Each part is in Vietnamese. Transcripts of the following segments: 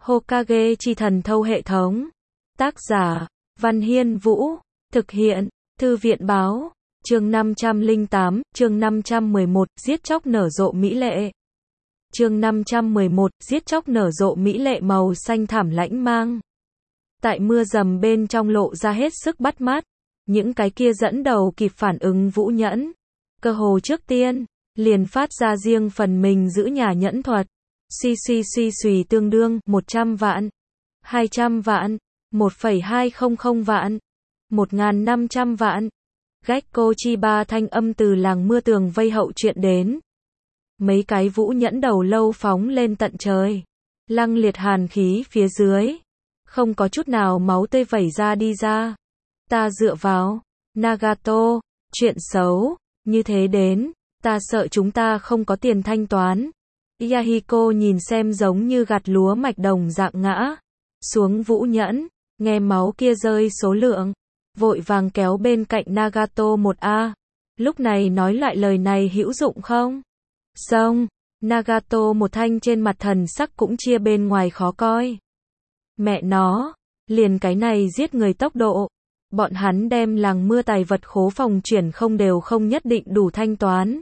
Hokage chi thần thâu hệ thống. Tác giả, Văn Hiên Vũ. Thực hiện, Thư viện báo. Chương 508, chương 511, giết chóc nở rộ mỹ lệ. Chương 511, giết chóc nở rộ mỹ lệ màu xanh thảm lãnh mang. Tại mưa dầm bên trong lộ ra hết sức bắt mắt. Những cái kia dẫn đầu kịp phản ứng Vũ Nhẫn. Cơ hồ trước tiên, liền phát ra riêng phần mình giữ nhà nhẫn thuật. Suy suy tương đương 100 vạn, 200 vạn, 1,200 vạn, 1.500 vạn. Gekko Chiba thanh âm từ làng mưa tường vây hậu chuyện đến. Mấy cái Vũ Nhẫn đầu lâu phóng lên tận trời. Lăng liệt hàn khí phía dưới. Không có chút nào máu tươi vẩy ra đi ra. Ta dựa vào. Nagato, chuyện xấu. Như thế đến. Ta sợ chúng ta không có tiền thanh toán. Yahiko nhìn xem giống như gặt lúa mạch đồng dạng ngã. Xuống Vũ Nhẫn. Nghe máu kia rơi số lượng. Vội vàng kéo bên cạnh Nagato 1A. Lúc này nói lại lời này hữu dụng không? Xong. Nagato một thanh trên mặt thần sắc cũng chia bên ngoài khó coi. Mẹ nó. Liền cái này giết người tốc độ. Bọn hắn đem làng mưa tài vật khố phòng chuyển không đều không nhất định đủ thanh toán.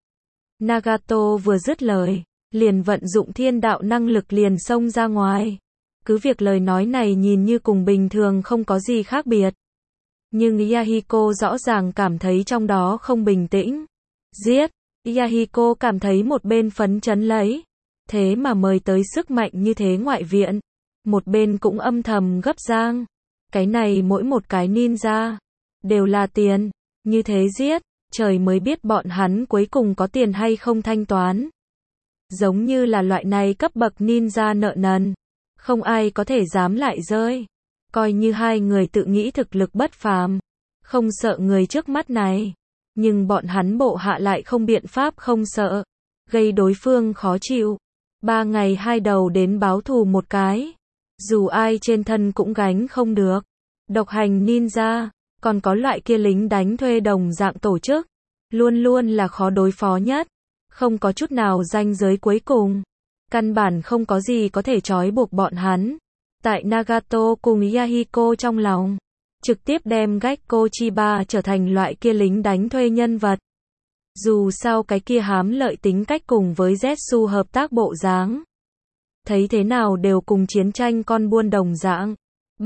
Nagato vừa dứt lời. Liền vận dụng thiên đạo năng lực liền xông ra ngoài. Cứ việc lời nói này nhìn như cùng bình thường không có gì khác biệt. Nhưng Yahiko rõ ràng cảm thấy trong đó không bình tĩnh. Giết! Yahiko cảm thấy một bên phấn chấn lấy. Thế mà mời tới sức mạnh như thế ngoại viện. Một bên cũng âm thầm gấp giang. Cái này mỗi một cái ninja. Đều là tiền. Như thế giết. Trời mới biết bọn hắn cuối cùng có tiền hay không thanh toán. Giống như là loại này cấp bậc ninja nợ nần. Không ai có thể dám lại rơi. Coi như hai người tự nghĩ thực lực bất phàm. Không sợ người trước mắt này. Nhưng bọn hắn bộ hạ lại không biện pháp không sợ. Gây đối phương khó chịu. 3 ngày 2 đầu đến báo thù một cái. Dù ai trên thân cũng gánh không được. Độc hành ninja. Còn có loại kia lính đánh thuê đồng dạng tổ chức. Luôn luôn là khó đối phó nhất. Không có chút nào ranh giới cuối cùng. Căn bản không có gì có thể trói buộc bọn hắn. Tại Nagato cùng Yahiko trong lòng. Trực tiếp đem Gekko Chiba trở thành loại kia lính đánh thuê nhân vật. Dù sao cái kia hám lợi tính cách cùng với Zetsu hợp tác bộ dáng. Thấy thế nào đều cùng chiến tranh con buôn đồng dạng.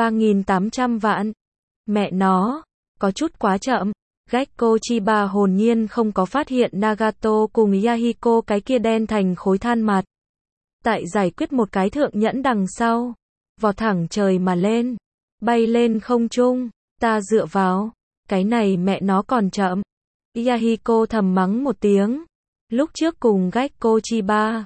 3.800 vạn. Mẹ nó. Có chút quá chậm. Gekko Chiba hồn nhiên không có phát hiện Nagato cùng Yahiko cái kia đen thành khối than mặt. Tại giải quyết một cái thượng nhẫn đằng sau. Vọt thẳng trời mà lên. Bay lên không trung. Ta dựa vào. Cái này mẹ nó còn chậm. Yahiko thầm mắng một tiếng. Lúc trước cùng Gekko Chiba.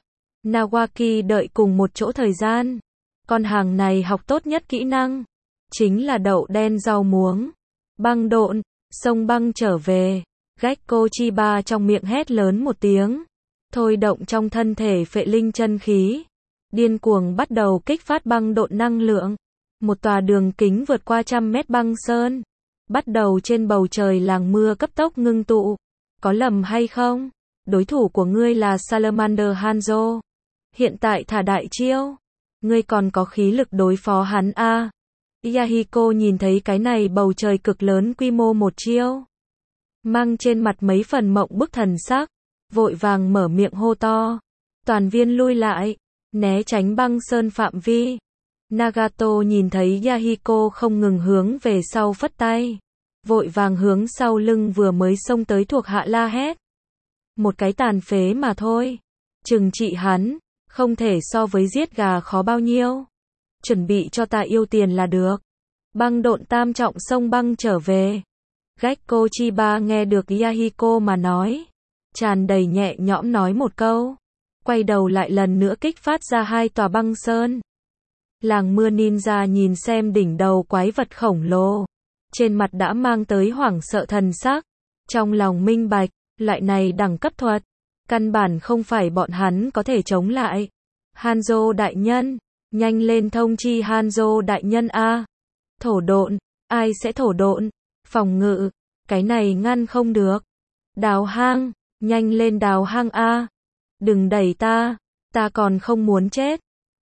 Nawaki đợi cùng một chỗ thời gian. Con hàng này học tốt nhất kỹ năng. Chính là đậu đen rau muống. Băng độn. Sông băng trở về. Gekko Chiba trong miệng hét lớn một tiếng. Thôi động trong thân thể phệ linh chân khí. Điên cuồng bắt đầu kích phát băng độn năng lượng. Một tòa đường kính vượt qua 100 mét băng sơn. Bắt đầu trên bầu trời làng mưa cấp tốc ngưng tụ. Có lầm hay không? Đối thủ của ngươi là Salamander Hanzo. Hiện tại thả đại chiêu. Ngươi còn có khí lực đối phó hắn a? Yahiko nhìn thấy cái này bầu trời cực lớn quy mô một chiêu. Mang trên mặt mấy phần mộng bức thần sắc. Vội vàng mở miệng hô to. Toàn viên lui lại. Né tránh băng sơn phạm vi. Nagato nhìn thấy Yahiko không ngừng hướng về sau phất tay. Vội vàng hướng sau lưng vừa mới xông tới thuộc hạ la hét. Một cái tàn phế mà thôi. Trừng trị hắn. Không thể so với giết gà khó bao nhiêu. Chuẩn bị cho ta yêu tiền là được. Băng độn tam trọng sông băng trở về. Gekko Chiba nghe được Yahiko mà nói. Tràn đầy nhẹ nhõm nói một câu. Quay đầu lại lần nữa kích phát ra 2 tòa băng sơn. Làng mưa ninja nhìn xem đỉnh đầu quái vật khổng lồ. Trên mặt đã mang tới hoảng sợ thần sắc. Trong lòng minh bạch, loại này đẳng cấp thuật. Căn bản không phải bọn hắn có thể chống lại. Hanzo đại nhân. Nhanh lên thông chi Hanzo đại nhân a. Thổ độn. Ai sẽ thổ độn? Phòng ngự. Cái này ngăn không được. Đào hang. Nhanh lên đào hang a. Đừng đẩy ta. Ta còn không muốn chết.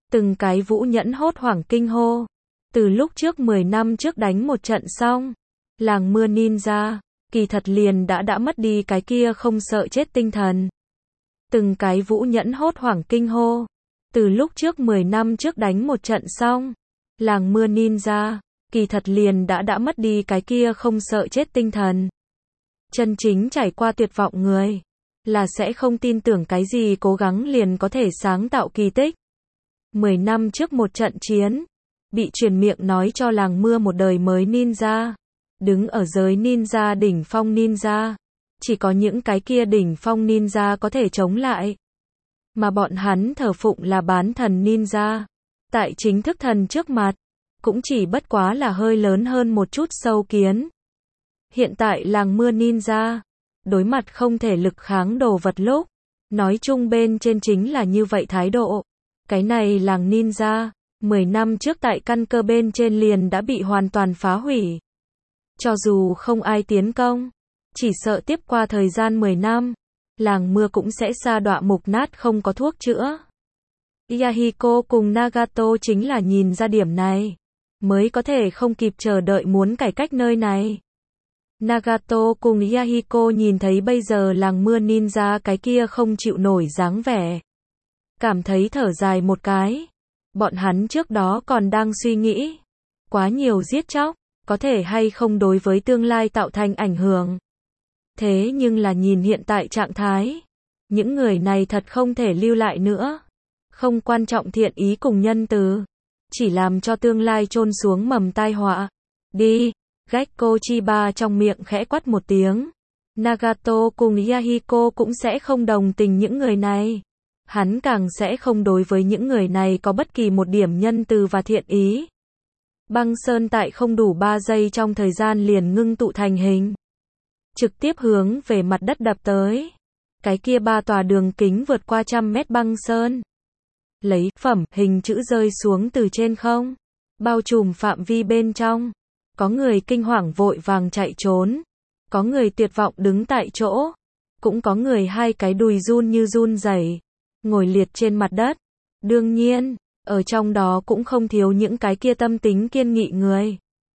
Từng cái Vũ Nhẫn hốt hoảng kinh hô. Từ lúc trước 10 năm trước đánh một trận xong, làng mưa ninja, kỳ thật liền đã mất đi cái kia không sợ chết tinh thần. Từng cái Vũ Nhẫn hốt hoảng kinh hô. Từ lúc trước 10 năm trước đánh một trận xong, làng mưa ninja, kỳ thật liền đã mất đi cái kia không sợ chết tinh thần. Chân chính trải qua tuyệt vọng người, là sẽ không tin tưởng cái gì cố gắng liền có thể sáng tạo kỳ tích. 10 năm trước một trận chiến, bị truyền miệng nói cho làng mưa một đời mới ninja, đứng ở giới ninja đỉnh phong ninja, chỉ có những cái kia đỉnh phong ninja có thể chống lại. Mà bọn hắn thờ phụng là bán thần ninja, tại chính thức thần trước mặt, cũng chỉ bất quá là hơi lớn hơn một chút sâu kiến. Hiện tại làng mưa ninja, đối mặt không thể lực kháng đồ vật lúc, nói chung bên trên chính là như vậy thái độ. Cái này làng ninja, 10 năm trước tại căn cơ bên trên liền đã bị hoàn toàn phá hủy. Cho dù không ai tiến công, chỉ sợ tiếp qua thời gian 10 năm, làng mưa cũng sẽ sa đọa mục nát không có thuốc chữa. Yahiko cùng Nagato chính là nhìn ra điểm này, mới có thể không kịp chờ đợi muốn cải cách nơi này. Nagato cùng Yahiko nhìn thấy bây giờ làng mưa ninja cái kia không chịu nổi dáng vẻ, cảm thấy thở dài một cái. Bọn hắn trước đó còn đang suy nghĩ, quá nhiều giết chóc, có thể hay không đối với tương lai tạo thành ảnh hưởng. Thế nhưng là nhìn hiện tại trạng thái, những người này thật không thể lưu lại nữa. Không quan trọng thiện ý cùng nhân từ, chỉ làm cho tương lai chôn xuống mầm tai họa. Đi, Gekko Chiba trong miệng khẽ quát một tiếng. Nagato cùng Yahiko cũng sẽ không đồng tình những người này. Hắn càng sẽ không đối với những người này có bất kỳ một điểm nhân từ và thiện ý. Băng sơn tại không đủ 3 giây trong thời gian liền ngưng tụ thành hình, trực tiếp hướng về mặt đất đập tới. Cái kia 3 tòa đường kính vượt qua 100 mét băng sơn, lấy phẩm hình chữ rơi xuống từ trên không, bao trùm phạm vi bên trong. Có người kinh hoàng vội vàng chạy trốn, có người tuyệt vọng đứng tại chỗ, cũng có người hai cái đùi run như run rẩy, ngồi liệt trên mặt đất. Đương nhiên, ở trong đó cũng không thiếu những cái kia tâm tính kiên nghị người.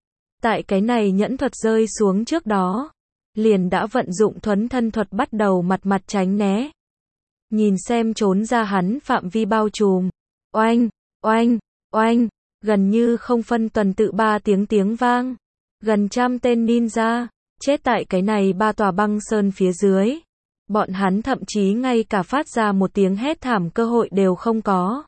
Tại cái này nhẫn thuật rơi xuống trước đó, liền đã vận dụng thuấn thân thuật bắt đầu mặt tránh né. Nhìn xem trốn ra hắn phạm vi bao trùm. Oanh, oanh, oanh, gần như không phân tuần tự 3 tiếng vang. Gần 100 tên ninja, chết tại cái này 3 tòa băng sơn phía dưới. Bọn hắn thậm chí ngay cả phát ra một tiếng hét thảm cơ hội đều không có.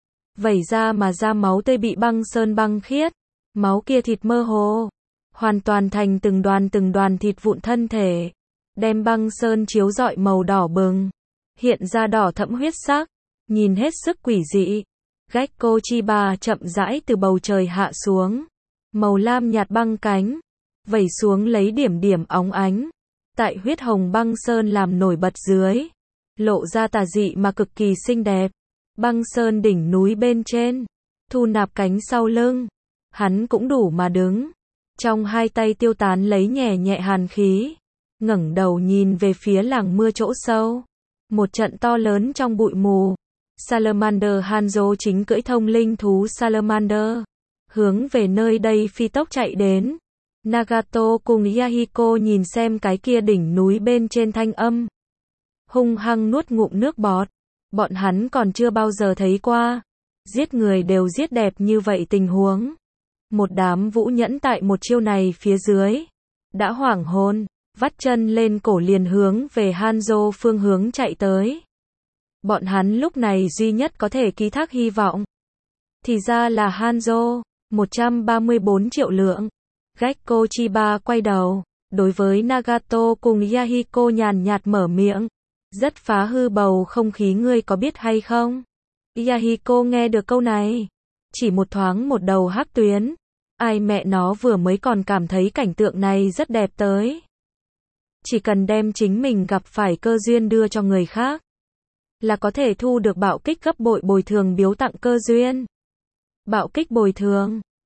Vẩy ra mà ra máu tươi bị băng sơn băng khiết. Máu kia thịt mơ hồ, hoàn toàn thành từng đoàn thịt vụn thân thể. Đem băng sơn chiếu rọi màu đỏ bừng, hiện ra đỏ thẫm huyết sắc, nhìn hết sức quỷ dị. Gekko Chiba chậm rãi từ bầu trời hạ xuống, màu lam nhạt băng cánh, vẩy xuống lấy điểm óng ánh. Tại huyết hồng băng sơn làm nổi bật dưới, lộ ra tà dị mà cực kỳ xinh đẹp. Băng sơn đỉnh núi bên trên, thu nạp cánh sau lưng, hắn cũng đủ mà đứng. Trong hai tay tiêu tán lấy nhẹ nhẹ hàn khí, ngẩng đầu nhìn về phía làng mưa chỗ sâu. Một trận to lớn trong bụi mù, Salamander Hanzo chính cưỡi thông linh thú Salamander, hướng về nơi đây phi tốc chạy đến. Nagato cùng Yahiko nhìn xem cái kia đỉnh núi bên trên thanh âm, hung hăng nuốt ngụm nước bọt. Bọn hắn còn chưa bao giờ thấy qua, giết người đều giết đẹp như vậy tình huống. Một đám vũ nhẫn tại một chiêu này phía dưới, đã hoảng hồn, vắt chân lên cổ liền hướng về Hanzo phương hướng chạy tới. Bọn hắn lúc này duy nhất có thể ký thác hy vọng, thì ra là Hanzo, 134 triệu lượng. Gekko Chiba quay đầu, đối với Nagato cùng Yahiko nhàn nhạt mở miệng. Rất phá hư bầu không khí ngươi có biết hay không? Yahiko nghe được câu này, chỉ một thoáng một đầu hắc tuyến. Ai mẹ nó vừa mới còn cảm thấy cảnh tượng này rất đẹp tới. Chỉ cần đem chính mình gặp phải cơ duyên đưa cho người khác, là có thể thu được bạo kích gấp bội bồi thường biếu tặng cơ duyên. Bạo kích bồi thường,